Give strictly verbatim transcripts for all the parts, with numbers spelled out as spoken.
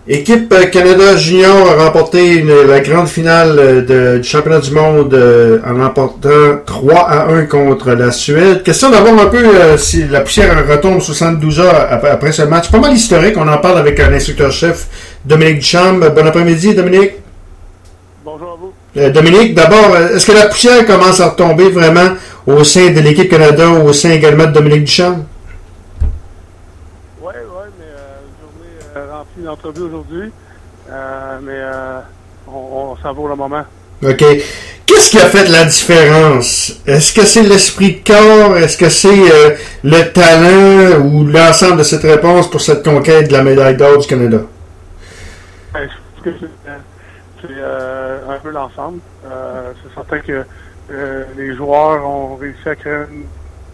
Équipe Canada Junior a remporté une- la grande finale euh, de- du championnat du monde euh, en remportant trois à un contre la Suède. Question d'avoir un peu euh, si la poussière retombe soixante-douze heures après, après ce match. Pas mal historique, on en parle avec un instructeur-chef, Dominique Duchamp. Bon après-midi, Dominique. Bonjour à vous. Euh, Dominique, d'abord, euh, est-ce que la poussière commence à retomber vraiment au sein de l'équipe Canada, au sein également de Dominique Duchamp? Oui, oui, mais euh, journée euh, remplie d'entrevues aujourd'hui. Euh, mais euh, on, on savoure le moment. OK. Qu'est-ce qui a fait la différence? Est-ce que c'est l'esprit de corps? Est-ce que c'est euh, le talent ou l'ensemble de cette réponse pour cette conquête de la médaille d'or du Canada? Ben, je pense que c'est euh, c'est, euh, un peu l'ensemble. Euh, c'est certain que euh, les joueurs ont réussi à créer une...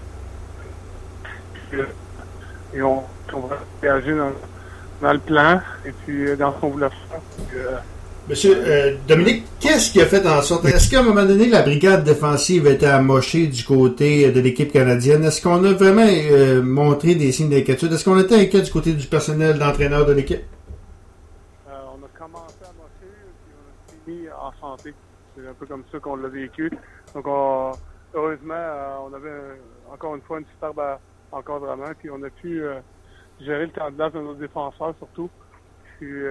puis, euh, et on, on va réagir dans, dans le plan et puis euh, dans ce qu'on voulait faire. Puis, euh, Monsieur euh, Dominique, qu'est-ce qui a fait en sorte... Est-ce qu'à un moment donné, la brigade défensive a été amochée du côté de l'équipe canadienne? Est-ce qu'on a vraiment euh, montré des signes d'inquiétude? Est-ce qu'on était inquiet du côté du personnel d'entraîneur de l'équipe? Euh, on a commencé à mocher, puis on a fini en santé. C'est un peu comme ça qu'on l'a vécu. Donc, on, heureusement, euh, on avait euh, encore une fois une superbe euh, encadrement, puis on a pu euh, gérer le temps de glace de nos défenseurs surtout, puis euh,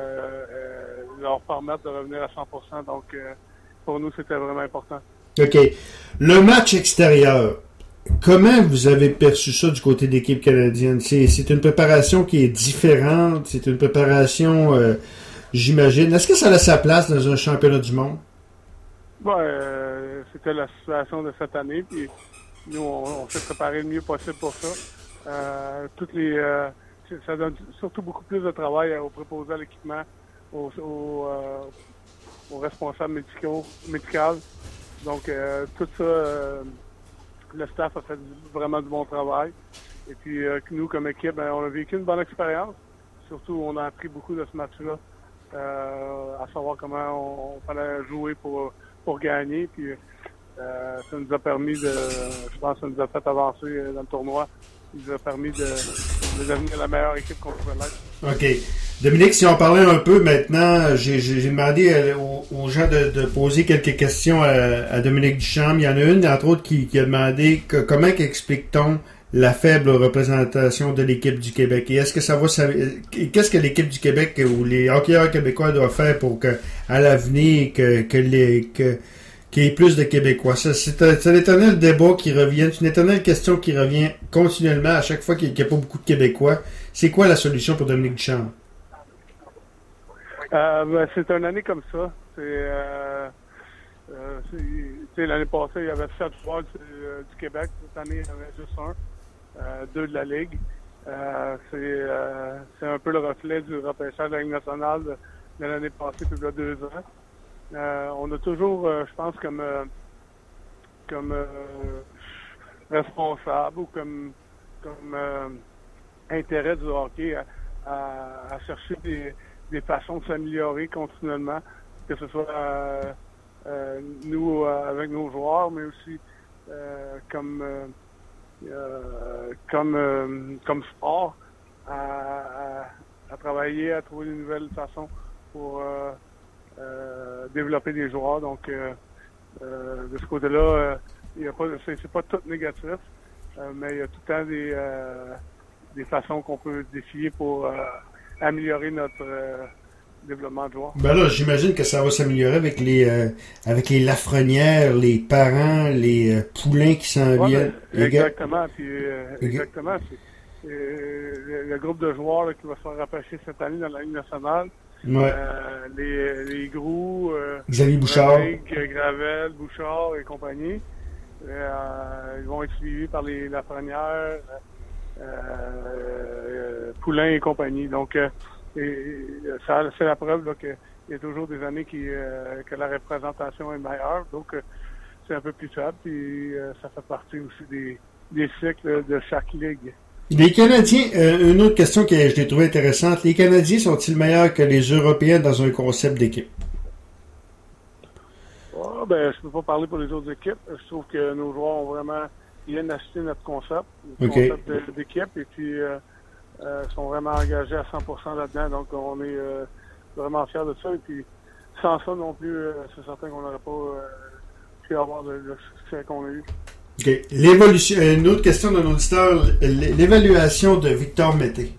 euh, leur permettre de revenir à cent pour cent. Donc, euh, pour nous, c'était vraiment important. OK. Le match extérieur, comment vous avez perçu ça du côté de l'équipe canadienne? C'est, c'est une préparation qui est différente, c'est une préparation, euh, j'imagine. Est-ce que ça a sa place dans un championnat du monde? Bon, euh, c'était la situation de cette année, puis nous, on, on s'est préparé le mieux possible pour ça. Euh, toutes les, euh, ça donne surtout beaucoup plus de travail aux préposés à l'équipement, aux, aux, euh, aux responsables médicaux, médicaux. Donc, euh, tout ça, euh, le staff a fait du- vraiment du bon travail. Et puis, euh, nous, comme équipe, ben, on a vécu une bonne expérience. Surtout, on a appris beaucoup de ce match-là, euh, à savoir comment on, on fallait jouer pour, pour gagner. Puis, euh, ça nous a permis de, je pense que ça nous a fait avancer euh, dans le tournoi. Ça nous a permis de, de devenir la meilleure équipe qu'on pouvait l'être. OK. Dominique, si on parlait un peu maintenant, j'ai, j'ai j'ai demandé euh, aux, aux gens de, de poser quelques questions à, à Dominique Duchamp. Il y en a une, entre autres, qui, qui a demandé que, comment explique-t-on la faible représentation de l'équipe du Québec? Et est-ce que ça va... Ça, qu'est-ce que l'équipe du Québec ou les hockeyeurs québécois doivent faire pour que, à l'avenir, que, que les... Que, qu'il y ait plus de Québécois. Ça, c'est, un, c'est un éternel débat qui revient, c'est une éternelle question qui revient continuellement à chaque fois qu'il n'y a pas beaucoup de Québécois. C'est quoi la solution pour Dominique Duchamp? Euh, ben, c'est une année comme ça. C'est, euh, euh, c'est, tu sais, l'année passée, il y avait sept joueurs du, euh, du Québec. Cette année, il y en avait juste un, euh, deux de la Ligue. Euh, c'est, euh, c'est un peu le reflet du repêchage de la Ligue nationale de, de l'année passée, puis il y a deux ans. Euh, on a toujours, euh, je pense, comme, euh, comme euh, responsable ou comme, comme euh, intérêt du hockey à, à, à chercher des, des façons de s'améliorer continuellement, que ce soit euh, euh, nous euh, avec nos joueurs, mais aussi euh, comme euh, euh, comme euh, comme sport, à, à, à travailler, à trouver de nouvelles façons pour euh, euh, développer des joueurs. Donc euh, euh, de ce côté-là, euh, il y a pas, c'est, c'est pas tout négatif, euh, mais il y a tout le temps des euh, des façons qu'on peut défier pour euh, améliorer notre euh, développement de joueurs. Ben là, j'imagine que ça va s'améliorer avec les euh, avec les Lafrenières, les parents, les euh, poulains qui s'en Ouais, viennent. ben, Les gars- exactement. Puis, euh, exactement. C'est, euh, le, le groupe de joueurs là, qui va se faire repêcher cette année dans la Ligue nationale. Ouais. Euh, les, les Grous, euh, Xavier Bouchard. Rodrigue, Gravel, Bouchard et compagnie. Euh, ils vont être suivis par les Lafrenière, euh, euh, Poulain et compagnie. Donc, euh, et, ça, c'est la preuve là, qu'il y a toujours des années qui, euh, que la représentation est meilleure. Donc, euh, c'est un peu plus faible. Puis, euh, ça fait partie aussi des, des cycles de chaque ligue. Les Canadiens, euh, une autre question que je l'ai trouvée intéressante. Les Canadiens sont-ils meilleurs que les Européens dans un concept d'équipe? Oh, ben, je peux pas parler pour les autres équipes. Je trouve que nos joueurs ont vraiment bien acheté notre concept, notre Okay. concept de, d'équipe. Et puis, euh, euh, sont vraiment engagés à cent pour cent là-dedans. Donc, on est euh, vraiment fiers de ça. Et puis, sans ça non plus, euh, c'est certain qu'on n'aurait pas euh, pu avoir le, le succès qu'on a eu. OK. L'évolution, une autre question d'un auditeur, l'évaluation de Victor Mété.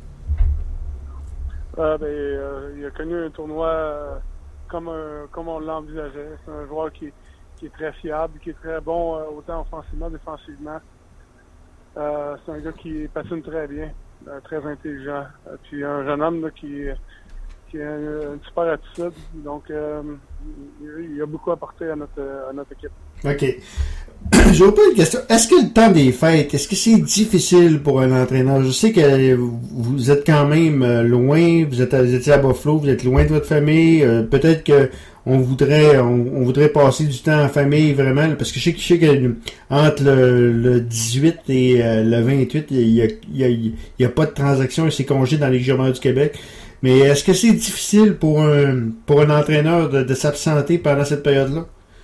Euh, ben, euh, il a connu un tournoi euh, comme, un, comme on l'envisageait. C'est un joueur qui, qui est très fiable, qui est très bon euh, autant offensivement, défensivement. Euh, c'est un gars qui patine très bien, euh, très intelligent. Euh, puis un jeune homme là, qui, qui a une, une super attitude. Donc, euh, il, il a beaucoup apporté à notre, à notre équipe. OK. Je vous pose une question. Est-ce que le temps des fêtes, est-ce que c'est difficile pour un entraîneur? Je sais que vous êtes quand même loin, vous êtes, vous étiez à Buffalo, vous êtes loin de votre famille. Euh, peut-être que on voudrait on, on voudrait passer du temps en famille vraiment, parce que je sais, je sais que entre le, le dix-huit et euh, le vingt-huit, il y a, il y a, il y a pas de transaction et c'est congé dans les Jeux du Québec. Mais est-ce que c'est difficile pour un pour un entraîneur de, de s'absenter pendant cette période-là?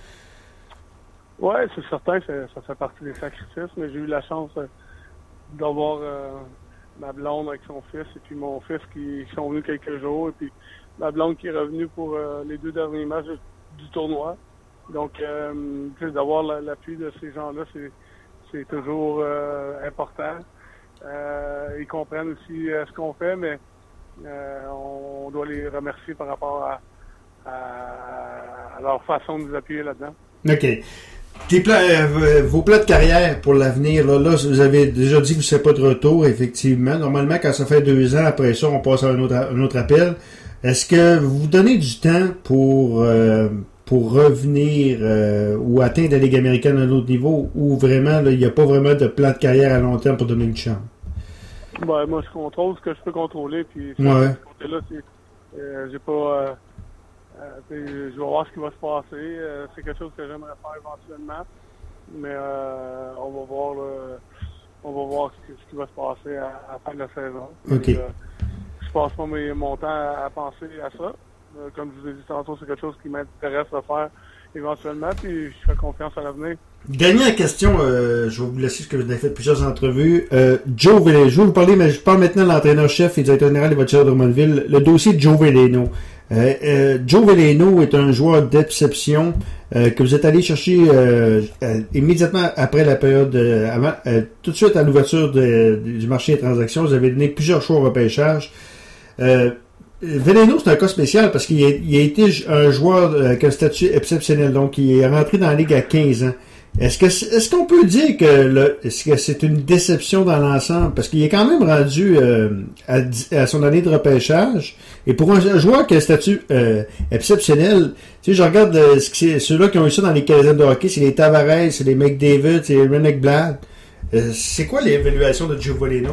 Oui, c'est certain que ça fait partie des sacrifices, mais j'ai eu la chance euh, d'avoir euh, ma blonde avec son fils et puis mon fils qui, qui sont venus quelques jours et puis ma blonde qui est revenue pour euh, les deux derniers matchs du, du tournoi. Donc, euh, d'avoir l'appui de ces gens-là, c'est, c'est toujours euh, important. Euh, ils comprennent aussi euh, ce qu'on fait, mais euh, on doit les remercier par rapport à, à, à leur façon de nous appuyer là-dedans. OK. Tes plans, euh, vos plans de carrière pour l'avenir, là, là, vous avez déjà dit que vous ne serez pas de retour, effectivement. Normalement, quand ça fait deux ans, après ça, on passe à un autre, un autre appel. Est-ce que vous vous donnez du temps pour euh, pour revenir euh, ou atteindre la Ligue américaine à un autre niveau, ou vraiment, il n'y a pas vraiment de plan de carrière à long terme pour donner une chance? Ben, moi, je contrôle ce que je peux contrôler, puis ouais. ce là c'est, euh, j'ai pas... Euh, Euh, je vais voir ce qui va se passer. Euh, c'est quelque chose que j'aimerais faire éventuellement. Mais euh, on va voir là, on va voir ce qui, ce qui va se passer à, à la fin de la saison. OK. Et, euh, je passe pas mes, mon temps à, à penser à ça. Euh, comme je vous ai dit tantôt, c'est quelque chose qui m'intéresse de faire éventuellement. Puis je fais confiance à l'avenir. Dernière question, euh, je vais vous laisser parce que vous avez fait plusieurs entrevues. Euh, Joe Veleno, je vais vous parler, mais je parle maintenant de l'entraîneur-chef et directeur général des Voltigeurs de Drummondville. Le dossier de Joe Veleno. Euh, euh, Joe Veleno est un joueur d'exception euh, que vous êtes allé chercher euh, euh, immédiatement après la période, euh, avant, euh, tout de suite à l'ouverture de, de, du marché des transactions. Vous avez donné plusieurs choix au repêchage. Euh, Veleno, c'est un cas spécial parce qu'il a, il a été un joueur avec un statut exceptionnel. Donc, il est rentré dans la Ligue à quinze ans. Est-ce que est-ce qu'on peut dire que le, est-ce que c'est une déception dans l'ensemble? Parce qu'il est quand même rendu euh, à, à son année de repêchage. Et pour un joueur qui a un statut euh, exceptionnel, tu sais, je regarde euh, ce que c'est, ceux-là qui ont eu ça dans les quinzaines de hockey, c'est les Tavares, c'est les McDavid, c'est les Rennick Blad. Euh, c'est quoi l'évaluation de Joe Veleno?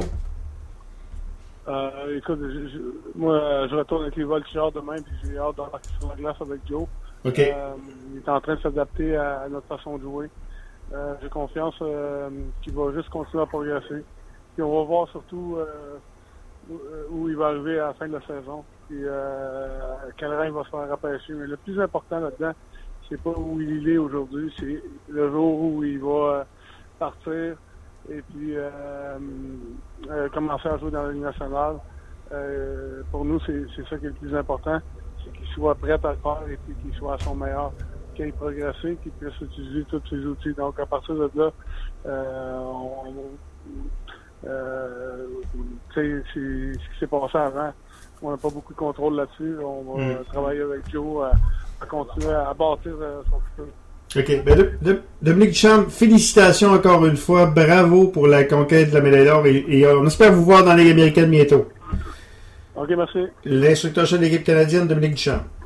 Euh, écoute, je, je, moi, je retourne avec les Voltigeurs demain, puis j'ai hâte d'embarquer sur la glace avec Joe. OK. Euh, il est en train de s'adapter à, à notre façon de jouer. Euh, j'ai confiance euh, qu'il va juste continuer à progresser. Puis on va voir surtout euh, où, où il va arriver à la fin de la saison. Puis euh, quel rang il va se faire repêcher. Mais le plus important là-dedans, c'est pas où il est aujourd'hui, c'est le jour où il va partir et puis euh, euh, commencer à jouer dans la Ligue nationale. Euh, pour nous, c'est, c'est ça qui est le plus important. C'est qu'il soit prêt à le faire et puis qu'il soit à son meilleur. Qu'il ait progressé, qu'il puisse utiliser tous ses outils. Donc, à partir de là, euh, on, euh, c'est, c'est ce qui s'est passé avant. On n'a pas beaucoup de contrôle là-dessus. On va mm. travailler avec Joe à, à continuer à bâtir euh, son futur. OK. Ben, de, de, Dominique Ducharme, félicitations encore une fois. Bravo pour la conquête de la médaille d'or et, et on espère vous voir dans la Ligue américaine bientôt. OK, merci. L'instructeur chef de l'équipe canadienne, Dominique Ducharme.